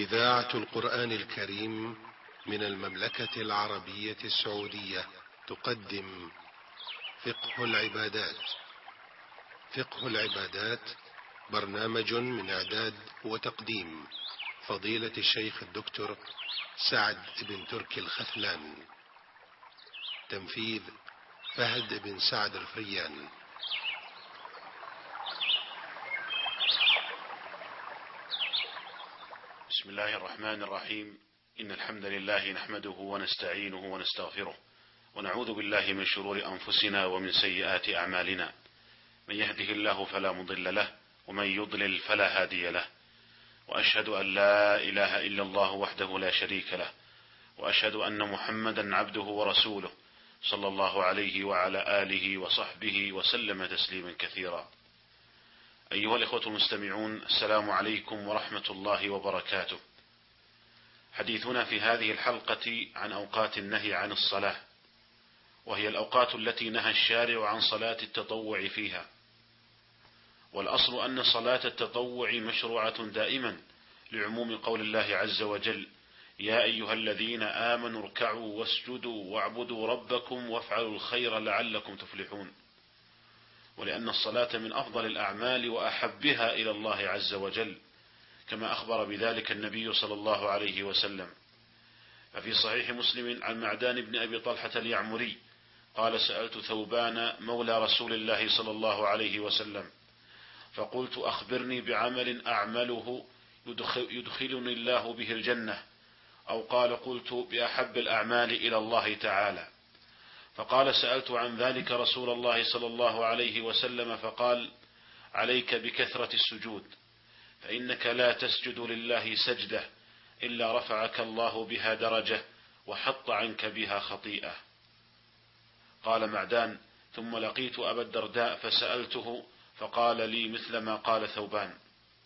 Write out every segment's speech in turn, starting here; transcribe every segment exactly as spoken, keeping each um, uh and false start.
إذاعة القرآن الكريم من المملكة العربية السعودية تقدم فقه العبادات. فقه العبادات برنامج من إعداد وتقديم فضيلة الشيخ الدكتور سعد بن تركي الخثلان. تنفيذ فهد بن سعد الفريان. بسم الله الرحمن الرحيم. إن الحمد لله نحمده ونستعينه ونستغفره ونعوذ بالله من شرور أنفسنا ومن سيئات أعمالنا. من يهده الله فلا مضل له ومن يضلل فلا هادي له، وأشهد أن لا إله إلا الله وحده لا شريك له، وأشهد أن محمدا عبده ورسوله صلى الله عليه وعلى آله وصحبه وسلم تسليما كثيرا. أيها الإخوة المستمعون، السلام عليكم ورحمة الله وبركاته. حديثنا في هذه الحلقة عن أوقات النهي عن الصلاة، وهي الأوقات التي نهى الشارع عن صلاة التطوع فيها. والأصل أن صلاة التطوع مشروعة دائما لعموم قول الله عز وجل: يا أيها الذين آمنوا اركعوا واسجدوا واعبدوا ربكم وافعلوا الخير لعلكم تفلحون. ولأن الصلاة من أفضل الأعمال وأحبها إلى الله عز وجل، كما أخبر بذلك النبي صلى الله عليه وسلم. ففي صحيح مسلم عن معدان بن أبي طلحة اليعمري قال: سألت ثوبان مولى رسول الله صلى الله عليه وسلم فقلت: أخبرني بعمل أعمله يدخلني الله به الجنة، أو قال: قلت: بأحب الأعمال إلى الله تعالى. فقال: سألت عن ذلك رسول الله صلى الله عليه وسلم فقال: عليك بكثرة السجود، فإنك لا تسجد لله سجدة إلا رفعك الله بها درجة وحط عنك بها خطيئة. قال معدان: ثم لقيت أبا الدرداء فسألته فقال لي مثل ما قال ثوبان.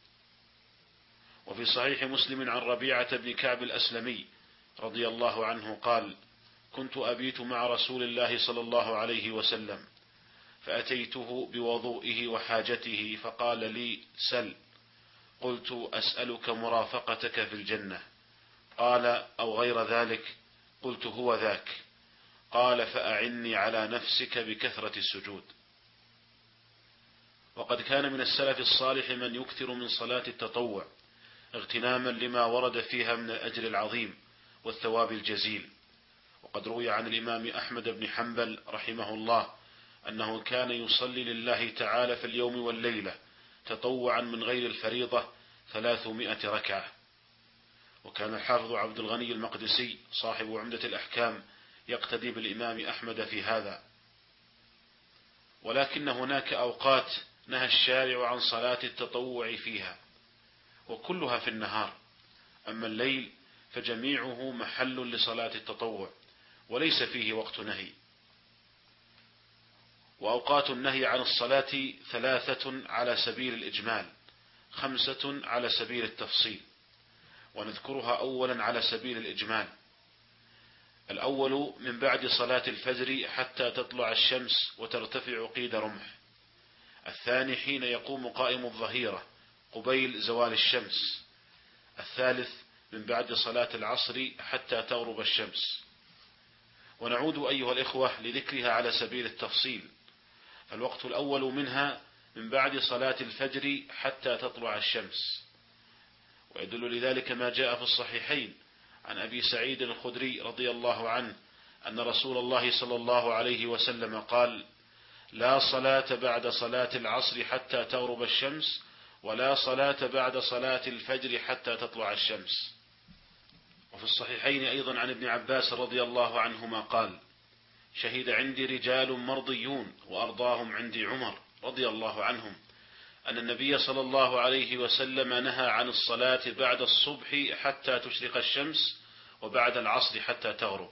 وفي صحيح مسلم عن ربيعة بن كعب الأسلمي رضي الله عنه قال: كنت أبيت مع رسول الله صلى الله عليه وسلم، فأتيته بوضوئه وحاجته فقال لي: سل. قلت: أسألك مرافقتك في الجنة. قال: أو غير ذلك. قلت: هو ذاك. قال: فأعني على نفسك بكثرة السجود. وقد كان من السلف الصالح من يكثر من صلاة التطوع اغتناما لما ورد فيها من الأجر العظيم والثواب الجزيل. وقد روي عن الإمام أحمد بن حنبل رحمه الله أنه كان يصلي لله تعالى في اليوم والليلة تطوعا من غير الفريضة ثلاثمائة ركعة. وكان الحافظ عبد الغني المقدسي صاحب عمدة الأحكام يقتدي بالإمام أحمد في هذا. ولكن هناك أوقات نهى الشارع عن صلاة التطوع فيها، وكلها في النهار. أما الليل فجميعه محل لصلاة التطوع وليس فيه وقت نهي. وأوقات النهي عن الصلاة ثلاثة على سبيل الإجمال، خمسة على سبيل التفصيل، ونذكرها أولا على سبيل الإجمال. الأول من بعد صلاة الفجر حتى تطلع الشمس وترتفع قيد رمح. الثاني حين يقوم قائم الظهيرة قبيل زوال الشمس. الثالث من بعد صلاة العصر حتى تغرب الشمس. ونعود أيها الإخوة لذكرها على سبيل التفصيل. فالوقت الأول منها من بعد صلاة الفجر حتى تطلع الشمس، ويدل لذلك ما جاء في الصحيحين عن أبي سعيد الخدري رضي الله عنه أن رسول الله صلى الله عليه وسلم قال: لا صلاة بعد صلاة العصر حتى تغرب الشمس، ولا صلاة بعد صلاة الفجر حتى تطلع الشمس. وفي الصحيحين أيضا عن ابن عباس رضي الله عنهما قال: شهد عندي رجال مرضيون وأرضاهم عندي عمر رضي الله عنهم أن النبي صلى الله عليه وسلم نهى عن الصلاة بعد الصبح حتى تشرق الشمس، وبعد العصر حتى تغرب.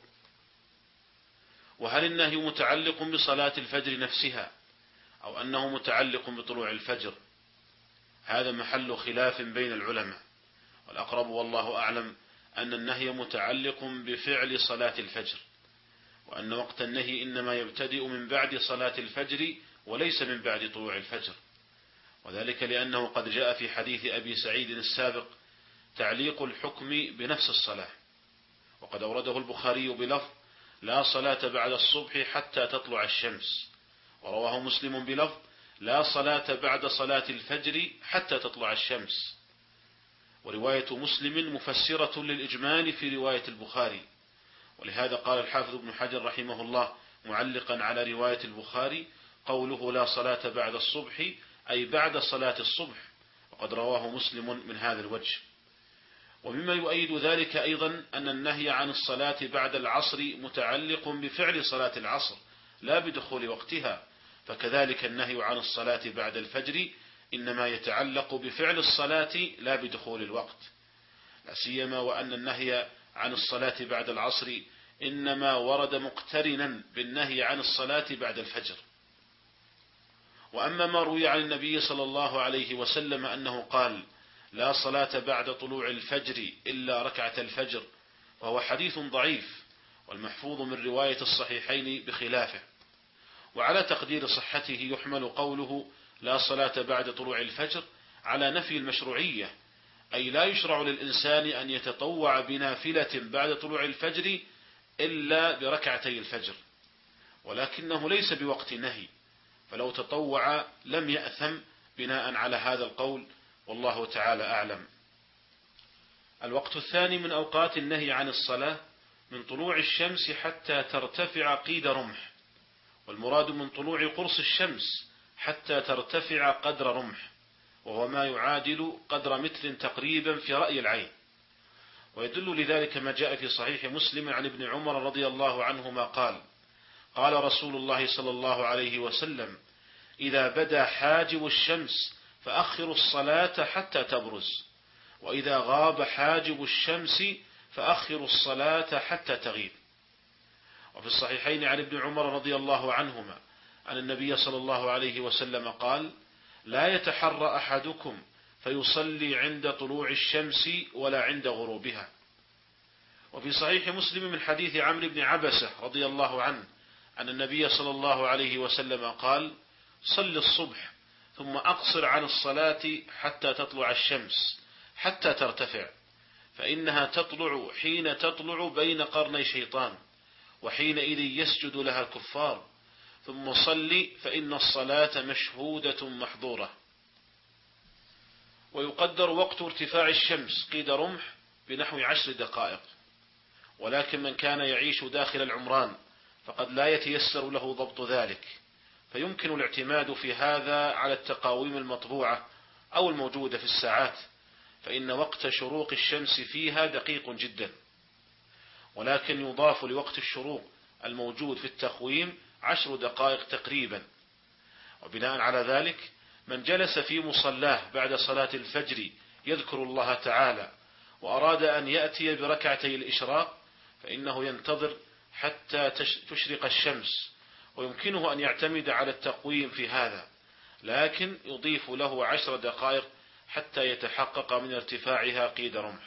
وهل النهي متعلق بصلاة الفجر نفسها أو أنه متعلق بطلوع الفجر؟ هذا محل خلاف بين العلماء، والأقرب والله أعلم أن النهي متعلق بفعل صلاة الفجر، وأن وقت النهي إنما يبتدئ من بعد صلاة الفجر وليس من بعد طلوع الفجر. وذلك لأنه قد جاء في حديث أبي سعيد السابق تعليق الحكم بنفس الصلاة، وقد أورده البخاري بلفظ لا صلاة بعد الصبح حتى تطلع الشمس، ورواه مسلم بلفظ لا صلاة بعد صلاة الفجر حتى تطلع الشمس. ورواية مسلم مفسرة للإجمال في رواية البخاري، ولهذا قال الحافظ ابن حجر رحمه الله معلقا على رواية البخاري قوله لا صلاة بعد الصبح أي بعد صلاة الصبح، وقد رواه مسلم من هذا الوجه. ومما يؤيد ذلك أيضا أن النهي عن الصلاة بعد العصر متعلق بفعل صلاة العصر لا بدخول وقتها، فكذلك النهي عن الصلاة بعد الفجر إنما يتعلق بفعل الصلاة لا بدخول الوقت، لا سيما وأن النهي عن الصلاة بعد العصر إنما ورد مقترنا بالنهي عن الصلاة بعد الفجر. وأما ما روي عن النبي صلى الله عليه وسلم أنه قال لا صلاة بعد طلوع الفجر إلا ركعة الفجر، وهو حديث ضعيف، والمحفوظ من رواية الصحيحين بخلافه. وعلى تقدير صحته يحمل قوله لا صلاة بعد طلوع الفجر على نفي المشروعية، أي لا يشرع للإنسان أن يتطوع بنافلة بعد طلوع الفجر إلا بركعتي الفجر، ولكنه ليس بوقت نهي، فلو تطوع لم يأثم بناء على هذا القول، والله تعالى أعلم. الوقت الثاني من أوقات النهي عن الصلاة من طلوع الشمس حتى ترتفع قيد رمح، والمراد من طلوع قرص الشمس حتى ترتفع قدر رمح، وهو ما يعادل قدر متر تقريبا في رأي العين. ويدل لذلك ما جاء في صحيح مسلم عن ابن عمر رضي الله عنهما قال قال رسول الله صلى الله عليه وسلم إذا بدا حاجب الشمس فأخروا الصلاة حتى تبرز، وإذا غاب حاجب الشمس فأخروا الصلاة حتى تغيب. وفي الصحيحين عن ابن عمر رضي الله عنهما أن النبي صلى الله عليه وسلم قال لا يتحرى أحدكم فيصلي عند طلوع الشمس ولا عند غروبها. وفي صحيح مسلم من حديث عمرو بن عبسة رضي الله عنه أن النبي صلى الله عليه وسلم قال صل الصبح ثم أقصر عن الصلاة حتى تطلع الشمس حتى ترتفع، فإنها تطلع حين تطلع بين قرني شيطان، وحينئذ يسجد لها الكفار، ثم صل فإن الصلاة مشهودة محظورة. ويقدر وقت ارتفاع الشمس قيد رمح بنحو عشر دقائق، ولكن من كان يعيش داخل العمران فقد لا يتيسر له ضبط ذلك، فيمكن الاعتماد في هذا على التقاويم المطبوعة أو الموجودة في الساعات، فإن وقت شروق الشمس فيها دقيق جدا، ولكن يضاف لوقت الشروق الموجود في التقويم عشر دقائق تقريبا. وبناء على ذلك من جلس في مصلاه بعد صلاة الفجر يذكر الله تعالى وأراد أن يأتي بركعتي الإشراق فإنه ينتظر حتى تشرق الشمس، ويمكنه أن يعتمد على التقويم في هذا، لكن يضيف له عشر دقائق حتى يتحقق من ارتفاعها قيد رمح.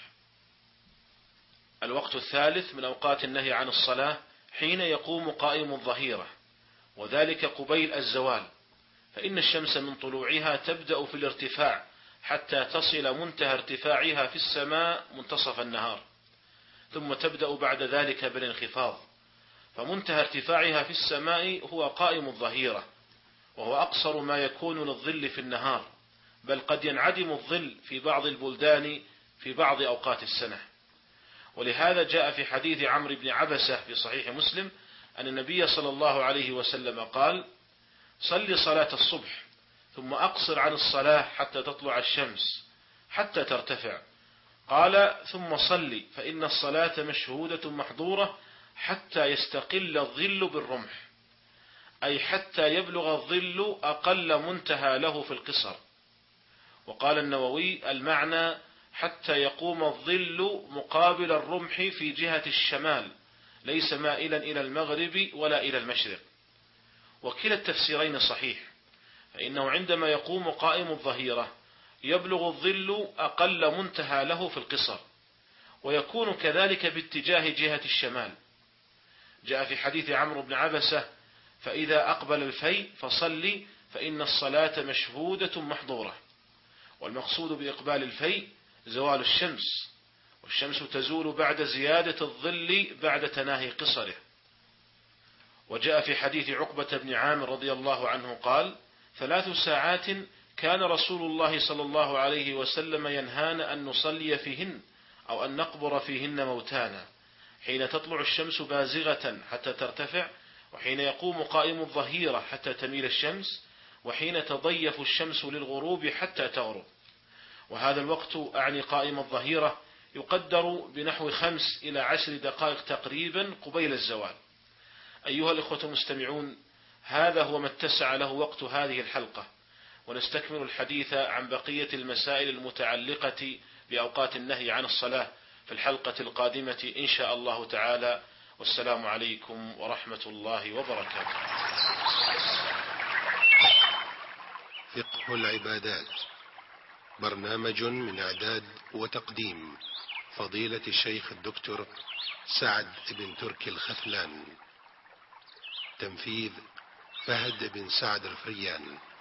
الوقت الثالث من أوقات النهي عن الصلاة حين يقوم قائم الظهيرة، وذلك قبيل الزوال، فإن الشمس من طلوعها تبدأ في الارتفاع حتى تصل منتهى ارتفاعها في السماء منتصف النهار، ثم تبدأ بعد ذلك بالانخفاض، فمنتهى ارتفاعها في السماء هو قائم الظهيرة، وهو أقصر ما يكون للظل في النهار، بل قد ينعدم الظل في بعض البلدان في بعض أوقات السنة. ولهذا جاء في حديث عمرو بن عبسة في صحيح مسلم أن النبي صلى الله عليه وسلم قال صل صلاة الصبح ثم أقصر عن الصلاة حتى تطلع الشمس حتى ترتفع، قال ثم صل فإن الصلاة مشهودة محظورة حتى يستقل الظل بالرمح، أي حتى يبلغ الظل أقل منتهى له في القصر. وقال النووي المعنى حتى يقوم الظل مقابل الرمح في جهة الشمال، ليس مائلا إلى المغرب ولا إلى المشرق. وكلا التفسيرين صحيح، فإنه عندما يقوم قائم الظهيرة يبلغ الظل أقل منتهى له في القصر، ويكون كذلك باتجاه جهة الشمال. جاء في حديث عمرو بن عبسة فإذا أقبل الفي فصلي فإن الصلاة مشهودة محظورة، والمقصود بإقبال الفي زوال الشمس، والشمس تزول بعد زيادة الظل بعد تناهي قصره. وجاء في حديث عقبة بن عامر رضي الله عنه قال: ثلاث ساعات كان رسول الله صلى الله عليه وسلم ينهانا أن نصلي فيهن أو أن نقبر فيهن موتانا: حين تطلع الشمس بازغة حتى ترتفع، وحين يقوم قائم الظهيرة حتى تميل الشمس، وحين تضيف الشمس للغروب حتى تغرب. وهذا الوقت أعني قائم الظهيرة يقدر بنحو خمس إلى عشر دقائق تقريبا قبيل الزوال. أيها الإخوة المستمعون، هذا هو ما اتسع له وقت هذه الحلقة، ونستكمل الحديث عن بقية المسائل المتعلقة بأوقات النهي عن الصلاة في الحلقة القادمة إن شاء الله تعالى. والسلام عليكم ورحمة الله وبركاته. فقه العبادات، برنامج من إعداد وتقديم فضيلة الشيخ الدكتور سعد بن تركي الخثلان، تنفيذ فهد بن سعد الفريان.